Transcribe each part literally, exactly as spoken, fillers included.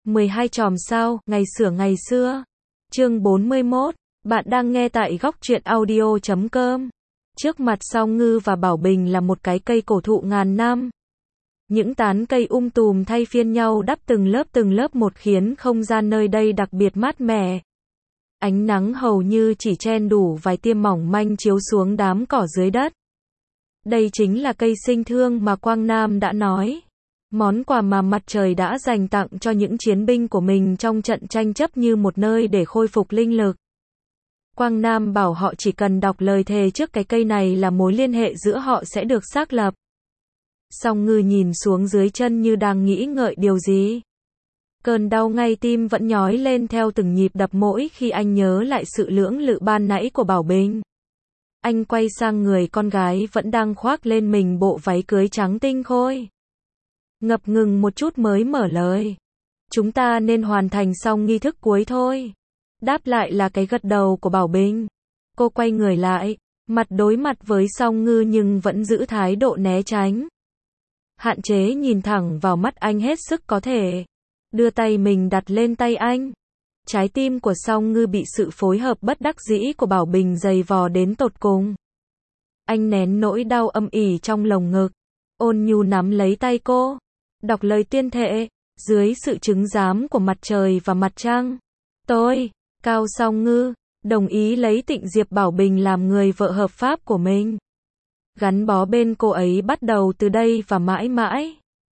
mười hai chòm sao, ngày xửa ngày xưa. Chương bốn mươi mốt. Bạn đang nghe tại góc truyện audio chấm com. Trước mặt Song Ngư và Bảo Bình là một cái cây cổ thụ ngàn năm. Những tán cây um tùm thay phiên nhau đắp từng lớp từng lớp một khiến không gian nơi đây đặc biệt mát mẻ. Ánh nắng hầu như chỉ chen đủ vài tia mỏng manh chiếu xuống đám cỏ dưới đất. Đây chính là cây sinh thương mà Quang Nam đã nói. Món quà mà mặt trời đã dành tặng cho những chiến binh của mình trong trận tranh chấp như một nơi để khôi phục linh lực. Quang Nam bảo họ chỉ cần đọc lời thề trước cái cây này là mối liên hệ giữa họ sẽ được xác lập. Song Ngư nhìn xuống dưới chân như đang nghĩ ngợi điều gì. Cơn đau ngay tim vẫn nhói lên theo từng nhịp đập mỗi khi anh nhớ lại sự lưỡng lự ban nãy của Bảo Bình. Anh quay sang người con gái vẫn đang khoác lên mình bộ váy cưới trắng tinh khôi. Ngập ngừng một chút mới mở lời. Chúng ta nên hoàn thành xong nghi thức cuối thôi. Đáp lại là cái gật đầu của Bảo Bình. Cô quay người lại, mặt đối mặt với Song Ngư nhưng vẫn giữ thái độ né tránh. Hạn chế nhìn thẳng vào mắt anh hết sức có thể. Đưa tay mình đặt lên tay anh. Trái tim của Song Ngư bị sự phối hợp bất đắc dĩ của Bảo Bình giày vò đến tột cùng. Anh nén nỗi đau âm ỉ trong lồng ngực. Ôn nhu nắm lấy tay cô. Đọc lời tuyên thệ. Dưới sự chứng giám của mặt trời và mặt trăng. Tôi, Cao Song Ngư, đồng ý lấy Tịnh Diệp Bảo Bình làm người vợ hợp pháp của mình. Gắn bó bên cô ấy bắt đầu từ đây và mãi mãi.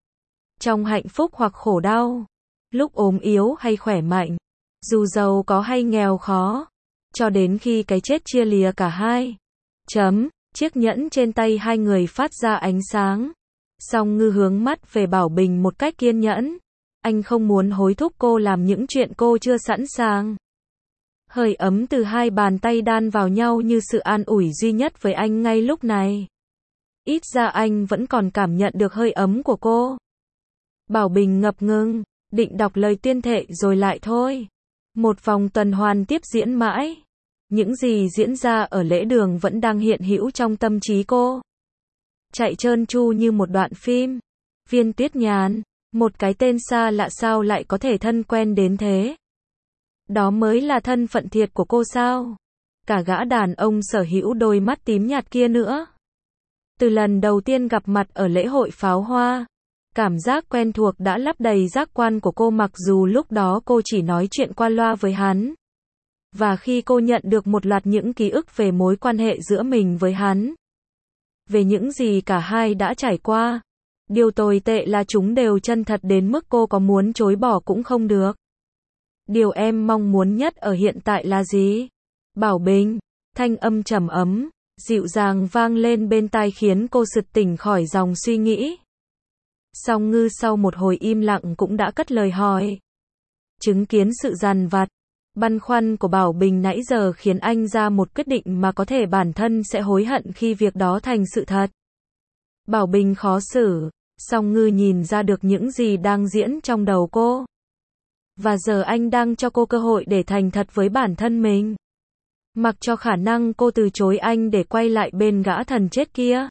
Trong hạnh phúc hoặc khổ đau. Lúc ốm yếu hay khỏe mạnh. Dù giàu có hay nghèo khó. Cho đến khi cái chết chia lìa cả hai. Chấm, chiếc nhẫn trên tay hai người phát ra ánh sáng. Song Ngư hướng mắt về Bảo Bình một cách kiên nhẫn. Anh không muốn hối thúc cô làm những chuyện cô chưa sẵn sàng. Hơi ấm từ hai bàn tay đan vào nhau như sự an ủi duy nhất với anh ngay lúc này. Ít ra anh vẫn còn cảm nhận được hơi ấm của cô. Bảo Bình ngập ngừng, định đọc lời tuyên thệ rồi lại thôi. Một vòng tuần hoàn tiếp diễn mãi. Những gì diễn ra ở lễ đường vẫn đang hiện hữu trong tâm trí cô. Chạy trơn tru như một đoạn phim. Viên Tuyết Nhàn, một cái tên xa lạ sao lại có thể thân quen đến thế? Đó mới là thân phận thiệt của cô sao? Cả gã đàn ông sở hữu đôi mắt tím nhạt kia nữa. Từ lần đầu tiên gặp mặt ở lễ hội pháo hoa, cảm giác quen thuộc đã lấp đầy giác quan của cô mặc dù lúc đó cô chỉ nói chuyện qua loa với hắn. Và khi cô nhận được một loạt những ký ức về mối quan hệ giữa mình với hắn. Về những gì cả hai đã trải qua. Điều tồi tệ là chúng đều chân thật đến mức cô có muốn chối bỏ cũng không được. Điều em mong muốn nhất ở hiện tại là gì? Bảo Bình, thanh âm trầm ấm, dịu dàng vang lên bên tai khiến cô sực tỉnh khỏi dòng suy nghĩ. Song Ngư sau một hồi im lặng cũng đã cất lời hỏi. Chứng kiến sự dằn vặt, băn khoăn của Bảo Bình nãy giờ khiến anh ra một quyết định mà có thể bản thân sẽ hối hận khi việc đó thành sự thật. Bảo Bình khó xử, Song Ngư nhìn ra được những gì đang diễn trong đầu cô. Và giờ anh đang cho cô cơ hội để thành thật với bản thân mình. Mặc cho khả năng cô từ chối anh để quay lại bên gã thần chết kia.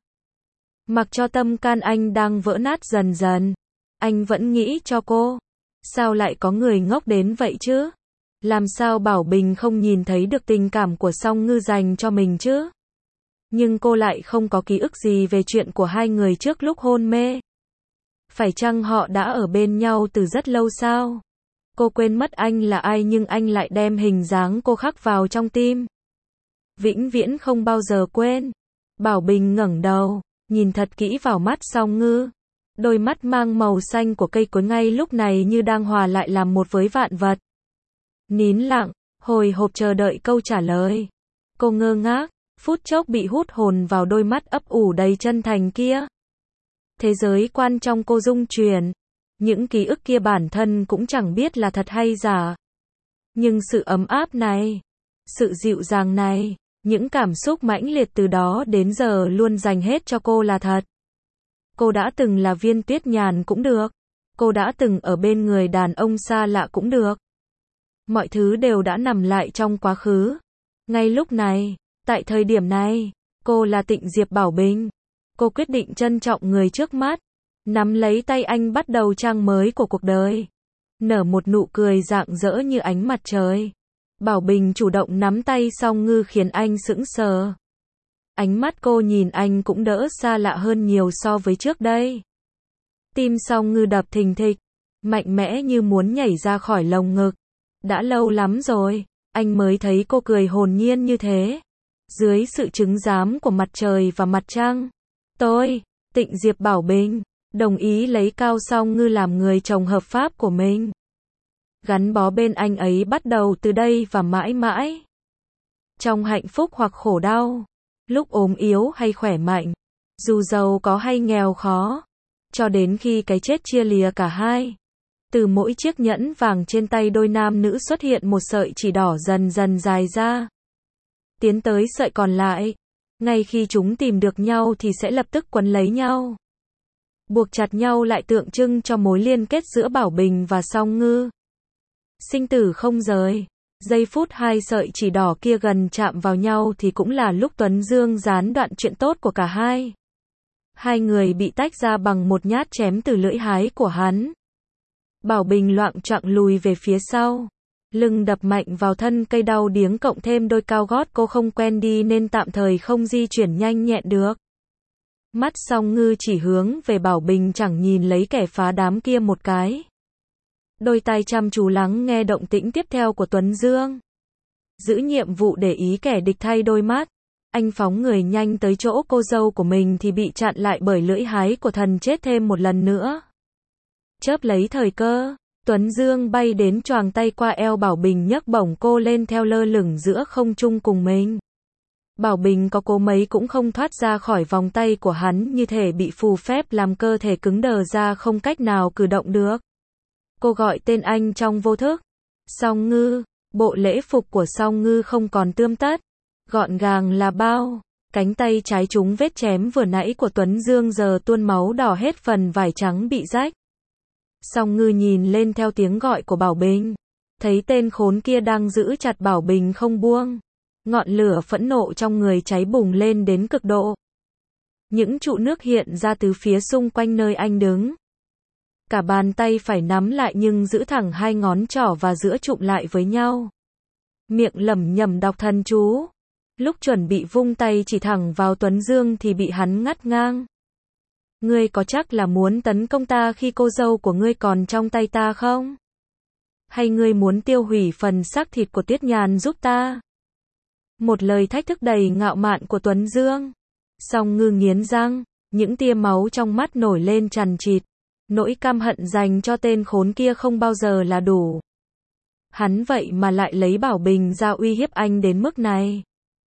Mặc cho tâm can anh đang vỡ nát dần dần. Anh vẫn nghĩ cho cô. Sao lại có người ngốc đến vậy chứ? Làm sao Bảo Bình không nhìn thấy được tình cảm của Song Ngư dành cho mình chứ? Nhưng cô lại không có ký ức gì về chuyện của hai người trước lúc hôn mê. Phải chăng họ đã ở bên nhau từ rất lâu sao? Cô quên mất anh là ai nhưng anh lại đem hình dáng cô khắc vào trong tim. Vĩnh viễn không bao giờ quên. Bảo Bình ngẩng đầu, nhìn thật kỹ vào mắt Song Ngư. Đôi mắt mang màu xanh của cây cối ngay lúc này như đang hòa lại làm một với vạn vật. Nín lặng, hồi hộp chờ đợi câu trả lời. Cô ngơ ngác, phút chốc bị hút hồn vào đôi mắt ấp ủ đầy chân thành kia. Thế giới quan trong cô rung chuyển. Những ký ức kia bản thân cũng chẳng biết là thật hay giả. Nhưng sự ấm áp này, sự dịu dàng này, những cảm xúc mãnh liệt từ đó đến giờ luôn dành hết cho cô là thật. Cô đã từng là Viên Tuyết Nhàn cũng được. Cô đã từng ở bên người đàn ông xa lạ cũng được. Mọi thứ đều đã nằm lại trong quá khứ. Ngay lúc này, tại thời điểm này, cô là Tịnh Diệp Bảo Bình. Cô quyết định trân trọng người trước mắt. Nắm lấy tay anh bắt đầu trang mới của cuộc đời. nở một nụ cười rạng rỡ như ánh mặt trời. Bảo Bình chủ động nắm tay Song Ngư khiến anh sững sờ. Ánh mắt cô nhìn anh cũng đỡ xa lạ hơn nhiều so với trước đây. Tim Song Ngư đập thình thịch, mạnh mẽ như muốn nhảy ra khỏi lồng ngực. Đã lâu lắm rồi, anh mới thấy cô cười hồn nhiên như thế. Dưới sự chứng giám của mặt trời và mặt trăng, tôi, Tịnh Diệp Bảo Bình, đồng ý lấy Cao Song Ngư làm người chồng hợp pháp của mình. Gắn bó bên anh ấy bắt đầu từ đây và mãi mãi. Trong hạnh phúc hoặc khổ đau, lúc ốm yếu hay khỏe mạnh, dù giàu có hay nghèo khó, cho đến khi cái chết chia lìa cả hai. Từ mỗi chiếc nhẫn vàng trên tay đôi nam nữ xuất hiện một sợi chỉ đỏ dần dần dài ra. Tiến tới sợi còn lại. Ngay khi chúng tìm được nhau thì sẽ lập tức quấn lấy nhau. Buộc chặt nhau lại tượng trưng cho mối liên kết giữa Bảo Bình và Song Ngư. Sinh tử không rời. Giây phút hai sợi chỉ đỏ kia gần chạm vào nhau thì cũng là lúc Tuấn Dương gián đoạn chuyện tốt của cả hai. Hai người bị tách ra bằng một nhát chém từ lưỡi hái của hắn. Bảo Bình loạng choạng lùi về phía sau. Lưng đập mạnh vào thân cây đau điếng cộng thêm đôi cao gót cô không quen đi nên tạm thời không di chuyển nhanh nhẹn được. Mắt Song Ngư chỉ hướng về Bảo Bình chẳng nhìn lấy kẻ phá đám kia một cái. Đôi tai chăm chú lắng nghe động tĩnh tiếp theo của Tuấn Dương. Giữ nhiệm vụ để ý kẻ địch thay đôi mắt. Anh phóng người nhanh tới chỗ cô dâu của mình thì bị chặn lại bởi lưỡi hái của thần chết thêm một lần nữa. Chớp lấy thời cơ, Tuấn Dương bay đến choàng tay qua eo Bảo Bình nhấc bổng cô lên theo lơ lửng giữa không trung cùng mình. Bảo Bình có cố mấy cũng không thoát ra khỏi vòng tay của hắn như thể bị phù phép làm cơ thể cứng đờ ra không cách nào cử động được. Cô gọi tên anh trong vô thức. Song Ngư, bộ lễ phục của Song Ngư không còn tươm tất. Gọn gàng là bao. Cánh tay trái trúng vết chém vừa nãy của Tuấn Dương giờ tuôn máu đỏ hết phần vải trắng bị rách. Song Ngư nhìn lên theo tiếng gọi của Bảo Bình. Thấy tên khốn kia đang giữ chặt Bảo Bình không buông. Ngọn lửa phẫn nộ trong người cháy bùng lên đến cực độ. Những trụ nước hiện ra từ phía xung quanh nơi anh đứng. Cả bàn tay phải nắm lại nhưng giữ thẳng hai ngón trỏ và giữa chụm lại với nhau. Miệng lẩm nhẩm đọc thần chú. Lúc chuẩn bị vung tay chỉ thẳng vào Tuấn Dương thì bị hắn ngắt ngang. Ngươi có chắc là muốn tấn công ta khi cô dâu của ngươi còn trong tay ta không? Hay ngươi muốn tiêu hủy phần xác thịt của Tuyết Nhàn giúp ta? Một lời thách thức đầy ngạo mạn của Tuấn Dương. Song Ngư nghiến răng, những tia máu trong mắt nổi lên chằn chịt. Nỗi căm hận dành cho tên khốn kia không bao giờ là đủ. Hắn vậy mà lại lấy Bảo Bình ra uy hiếp anh đến mức này.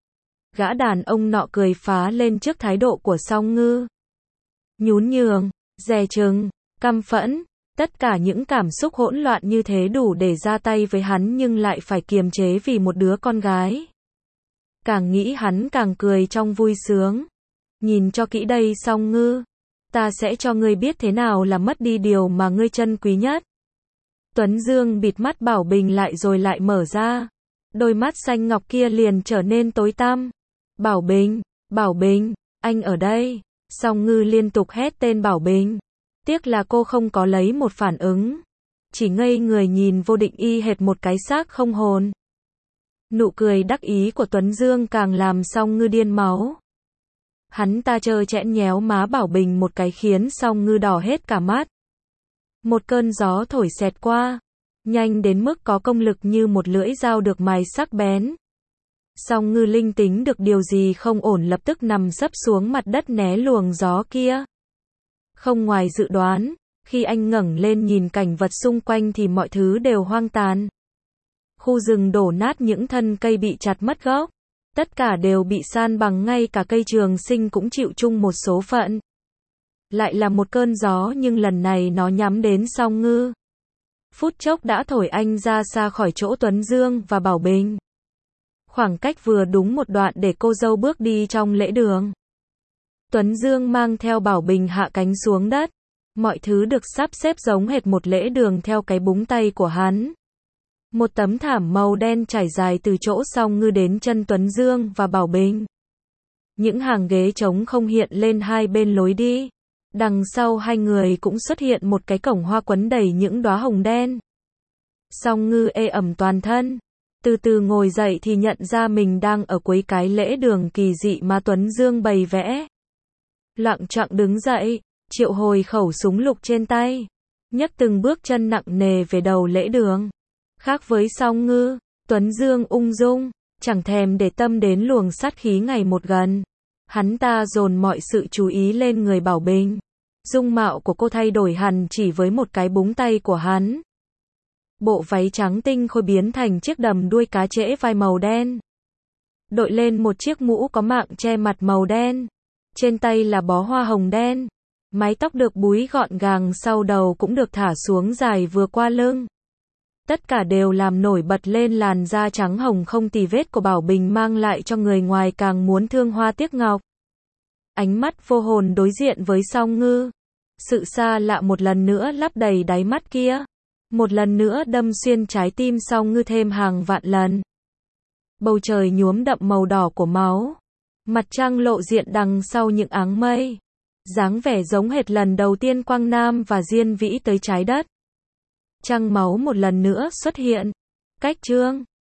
Gã đàn ông nọ cười phá lên trước thái độ của Song Ngư. Nhún nhường, dè chừng, căm phẫn, tất cả những cảm xúc hỗn loạn như thế đủ để ra tay với hắn nhưng lại phải kiềm chế vì một đứa con gái. Càng nghĩ hắn càng cười trong vui sướng. Nhìn cho kỹ đây Song Ngư. Ta sẽ cho ngươi biết thế nào là mất đi điều mà ngươi trân quý nhất. Tuấn Dương bịt mắt Bảo Bình lại rồi lại mở ra. Đôi mắt xanh ngọc kia liền trở nên tối tăm. Bảo Bình, Bảo Bình, anh ở đây. Song Ngư liên tục hét tên Bảo Bình. Tiếc là cô không có lấy một phản ứng. Chỉ ngây người nhìn vô định y hệt một cái xác không hồn. Nụ cười đắc ý của Tuấn Dương càng làm Song Ngư điên máu. Hắn ta trơ trẽn nhéo má Bảo Bình một cái khiến Song Ngư đỏ hết cả mắt. Một cơn gió thổi xẹt qua, nhanh đến mức có công lực như một lưỡi dao được mài sắc bén. Song Ngư linh tính được điều gì không ổn lập tức nằm sấp xuống mặt đất né luồng gió kia. Không ngoài dự đoán, khi anh ngẩng lên nhìn cảnh vật xung quanh thì mọi thứ đều hoang tàn. Khu rừng đổ nát, những thân cây bị chặt mất gốc. Tất cả đều bị san bằng, ngay cả cây trường sinh cũng chịu chung một số phận. Lại là một cơn gió nhưng lần này nó nhắm đến Song Ngư. Phút chốc đã thổi anh ra xa khỏi chỗ Tuấn Dương và Bảo Bình. Khoảng cách vừa đúng một đoạn để cô dâu bước đi trong lễ đường. Tuấn Dương mang theo Bảo Bình hạ cánh xuống đất. Mọi thứ được sắp xếp giống hệt một lễ đường theo cái búng tay của hắn. Một tấm thảm màu đen trải dài từ chỗ Song Ngư đến chân Tuấn Dương và Bảo Bình. Những hàng ghế trống không hiện lên hai bên lối đi. Đằng sau hai người cũng xuất hiện một cái cổng hoa quấn đầy những đóa hồng đen. Song Ngư ê ẩm toàn thân. Từ từ ngồi dậy thì nhận ra mình đang ở cuối cái lễ đường kỳ dị mà Tuấn Dương bày vẽ. Loạng choạng đứng dậy, triệu hồi khẩu súng lục trên tay. Nhấc từng bước chân nặng nề về đầu lễ đường. Khác với Song Ngư, Tuấn Dương ung dung, chẳng thèm để tâm đến luồng sát khí ngày một gần. Hắn ta dồn mọi sự chú ý lên người Bảo Bình. Dung mạo của cô thay đổi hẳn chỉ với một cái búng tay của hắn. Bộ váy trắng tinh khôi biến thành chiếc đầm đuôi cá trễ vai màu đen. Đội lên một chiếc mũ có mạng che mặt màu đen. Trên tay là bó hoa hồng đen. Mái tóc được búi gọn gàng sau đầu cũng được thả xuống dài vừa qua lưng. Tất cả đều làm nổi bật lên làn da trắng hồng không tì vết của Bảo Bình, mang lại cho người ngoài càng muốn thương hoa tiếc ngọc. Ánh mắt vô hồn đối diện với Song Ngư. Sự xa lạ một lần nữa lấp đầy đáy mắt kia. Một lần nữa đâm xuyên trái tim Song Ngư thêm hàng vạn lần. Bầu trời nhuốm đậm màu đỏ của máu. Mặt trăng lộ diện đằng sau những áng mây. Dáng vẻ giống hệt lần đầu tiên Quang Nam và Diên Vĩ tới trái đất. Trăng máu một lần nữa xuất hiện. Cách chương